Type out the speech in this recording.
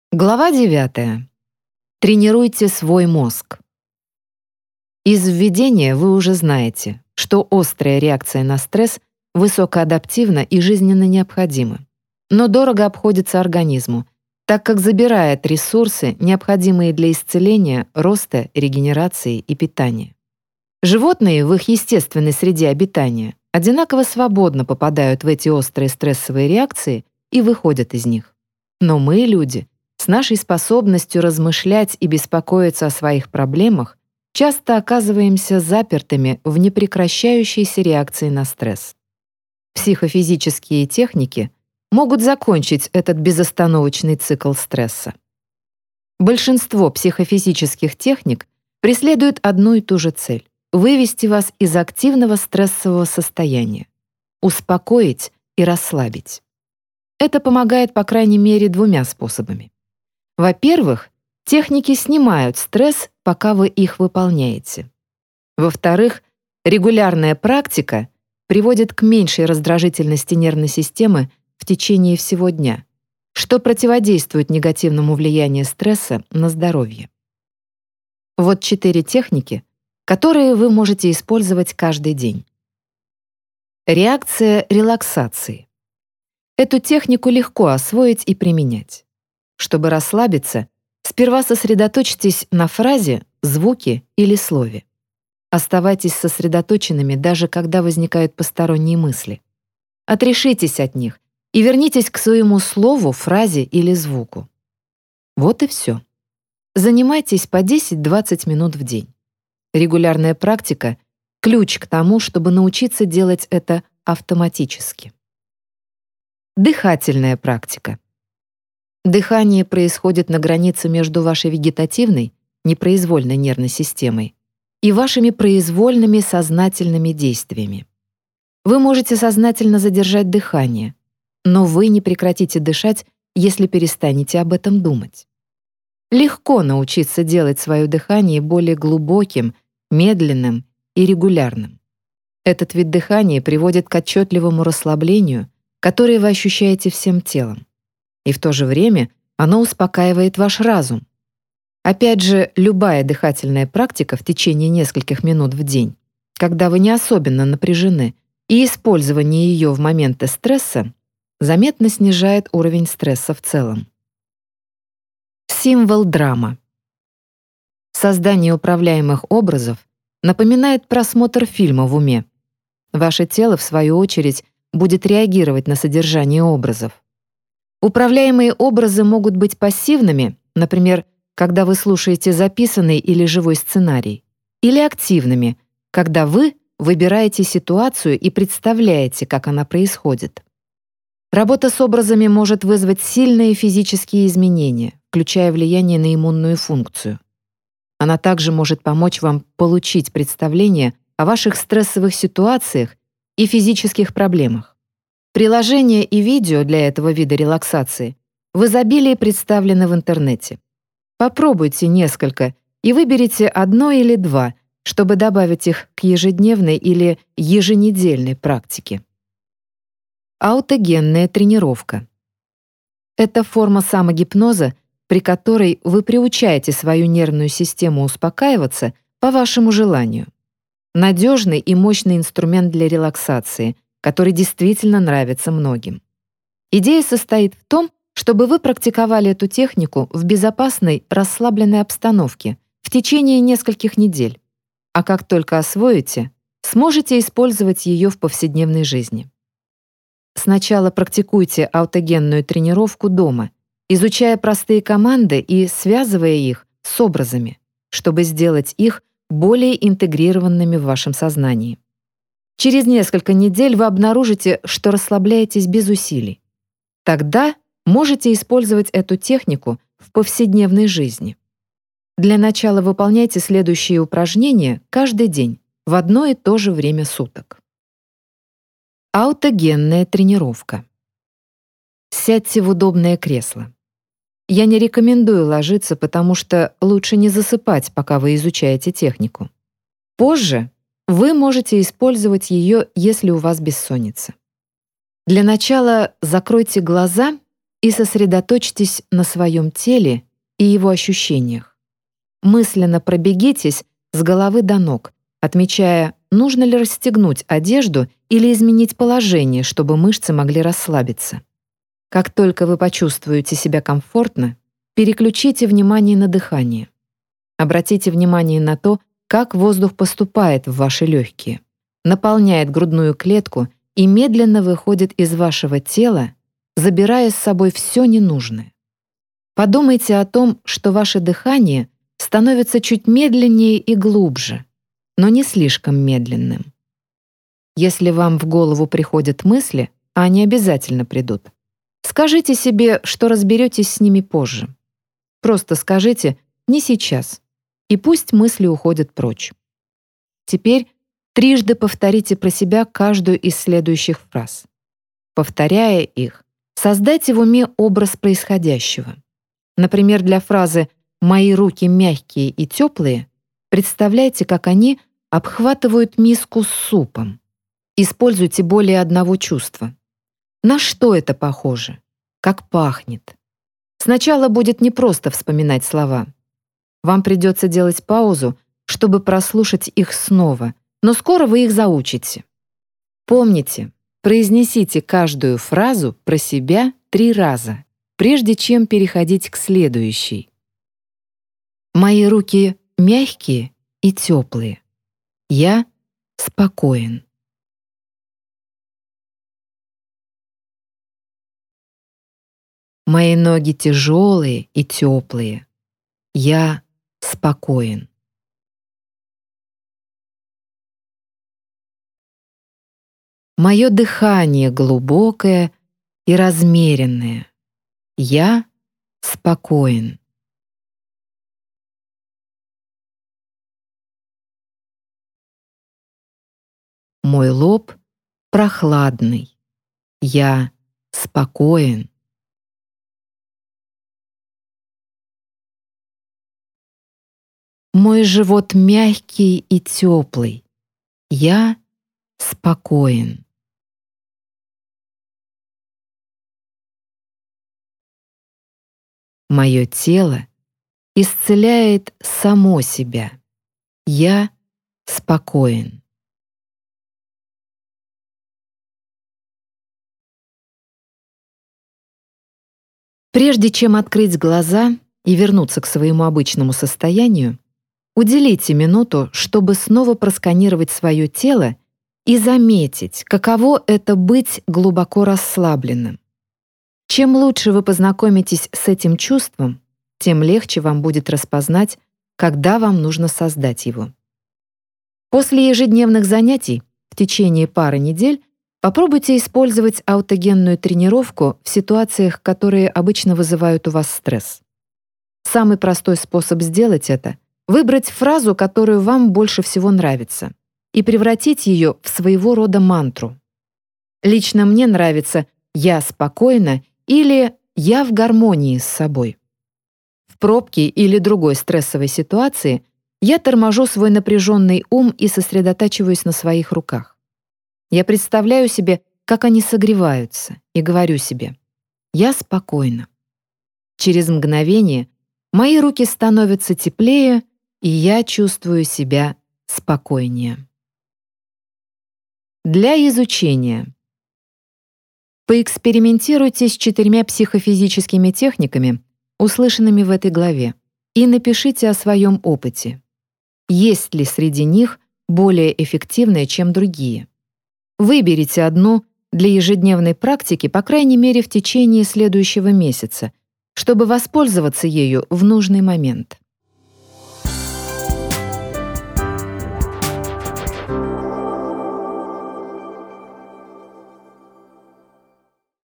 Глава 9. Тренируйте свой мозг. Из введения вы уже знаете, что острая реакция на стресс высокоадаптивна и жизненно необходима, но дорого обходится организму, так как забирает ресурсы, необходимые для исцеления, роста, регенерации и питания. Животные в их естественной среде обитания одинаково свободно попадают в эти острые стрессовые реакции и выходят из них. Но мы, люди, с нашей способностью размышлять и беспокоиться о своих проблемах, часто оказываемся запертыми в непрекращающейся реакции на стресс. Психофизические техники могут закончить этот безостановочный цикл стресса. Большинство психофизических техник преследуют одну и ту же цель — вывести вас из активного стрессового состояния, успокоить и расслабить. Это помогает, по крайней мере, двумя способами. Во-первых, техники снимают стресс, пока вы их выполняете. Во-вторых, регулярная практика приводит к меньшей раздражительности нервной системы в течение всего дня, что противодействует негативному влиянию стресса на здоровье. Вот 4 техники, которые вы можете использовать каждый день. Реакция релаксации. Эту технику легко освоить и применять. Чтобы расслабиться, сперва сосредоточьтесь на фразе, звуке или слове. Оставайтесь сосредоточенными, даже когда возникают посторонние мысли. Отрешитесь от них и вернитесь к своему слову, фразе или звуку. Вот и все. Занимайтесь по 10-20 минут в день. Регулярная практика — ключ к тому, чтобы научиться делать это автоматически. Дыхательная практика. Дыхание происходит на границе между вашей вегетативной, непроизвольной нервной системой и вашими произвольными сознательными действиями. Вы можете сознательно задержать дыхание, но вы не прекратите дышать, если перестанете об этом думать. Легко научиться делать свое дыхание более глубоким, медленным и регулярным. Этот вид дыхания приводит к отчетливому расслаблению, которое вы ощущаете всем телом. И в то же время оно успокаивает ваш разум. Опять же, любая дыхательная практика в течение нескольких минут в день, когда вы не особенно напряжены, и использование ее в моменты стресса заметно снижает уровень стресса в целом. Символ драма. Создание управляемых образов напоминает просмотр фильма в уме. Ваше тело, в свою очередь, будет реагировать на содержание образов. Управляемые образы могут быть пассивными, например, когда вы слушаете записанный или живой сценарий, или активными, когда вы выбираете ситуацию и представляете, как она происходит. Работа с образами может вызвать сильные физические изменения, включая влияние на иммунную функцию. Она также может помочь вам получить представление о ваших стрессовых ситуациях и физических проблемах. Приложения и видео для этого вида релаксации в изобилии представлены в интернете. Попробуйте несколько и выберите одно или два, чтобы добавить их к ежедневной или еженедельной практике. Аутогенная тренировка. Это форма самогипноза, при которой вы приучаете свою нервную систему успокаиваться по вашему желанию. Надежный и мощный инструмент для релаксации, который действительно нравится многим. Идея состоит в том, чтобы вы практиковали эту технику в безопасной, расслабленной обстановке в течение нескольких недель, а как только освоите, сможете использовать ее в повседневной жизни. Сначала практикуйте аутогенную тренировку дома, изучая простые команды и связывая их с образами, чтобы сделать их более интегрированными в вашем сознании. Через несколько недель вы обнаружите, что расслабляетесь без усилий. Тогда можете использовать эту технику в повседневной жизни. Для начала выполняйте следующие упражнения каждый день в одно и то же время суток. Аутогенная тренировка. Сядьте в удобное кресло. Я не рекомендую ложиться, потому что лучше не засыпать, пока вы изучаете технику. Позже вы можете использовать ее, если у вас бессонница. Для начала закройте глаза и сосредоточьтесь на своем теле и его ощущениях. Мысленно пробегитесь с головы до ног, отмечая, нужно ли расстегнуть одежду или изменить положение, чтобы мышцы могли расслабиться. Как только вы почувствуете себя комфортно, переключите внимание на дыхание. Обратите внимание на то, как воздух поступает в ваши легкие, наполняет грудную клетку и медленно выходит из вашего тела, забирая с собой все ненужное. Подумайте о том, что ваше дыхание становится чуть медленнее и глубже, но не слишком медленным. Если вам в голову приходят мысли, а они обязательно придут, скажите себе, что разберетесь с ними позже. Просто скажите «не сейчас», и пусть мысли уходят прочь. Теперь трижды повторите про себя каждую из следующих фраз. Повторяя их, создайте в уме образ происходящего. Например, для фразы «мои руки мягкие и теплые» представляйте, как они обхватывают миску с супом. Используйте более одного чувства. На что это похоже? Как пахнет? Сначала будет непросто вспоминать слова. Вам придется делать паузу, чтобы прослушать их снова, но скоро вы их заучите. Помните, произнесите каждую фразу про себя 3 раза, прежде чем переходить к следующей. Мои руки мягкие и теплые. Я спокоен. Мои ноги тяжелые и теплые. Я спокоен. Мое дыхание глубокое и размеренное. Я спокоен. Мой лоб прохладный. Я спокоен. Мой живот мягкий и теплый. Я спокоен. Мое тело исцеляет само себя. Я спокоен. Прежде чем открыть глаза и вернуться к своему обычному состоянию, уделите минуту, чтобы снова просканировать свое тело и заметить, каково это быть глубоко расслабленным. Чем лучше вы познакомитесь с этим чувством, тем легче вам будет распознать, когда вам нужно создать его. После ежедневных занятий в течение пары недель попробуйте использовать аутогенную тренировку в ситуациях, которые обычно вызывают у вас стресс. Самый простой способ сделать это — выбрать фразу, которую вам больше всего нравится, и превратить ее в своего рода мантру. Лично мне нравится «я спокойна» или «я в гармонии с собой». В пробке или другой стрессовой ситуации я торможу свой напряженный ум и сосредотачиваюсь на своих руках. Я представляю себе, как они согреваются, и говорю себе «я спокойна». Через мгновение мои руки становятся теплее, и я чувствую себя спокойнее. Для изучения. Поэкспериментируйте с 4 психофизическими техниками, услышанными в этой главе, и напишите о своем опыте. Есть ли среди них более эффективные, чем другие? Выберите одну для ежедневной практики, по крайней мере, в течение следующего месяца, чтобы воспользоваться ею в нужный момент.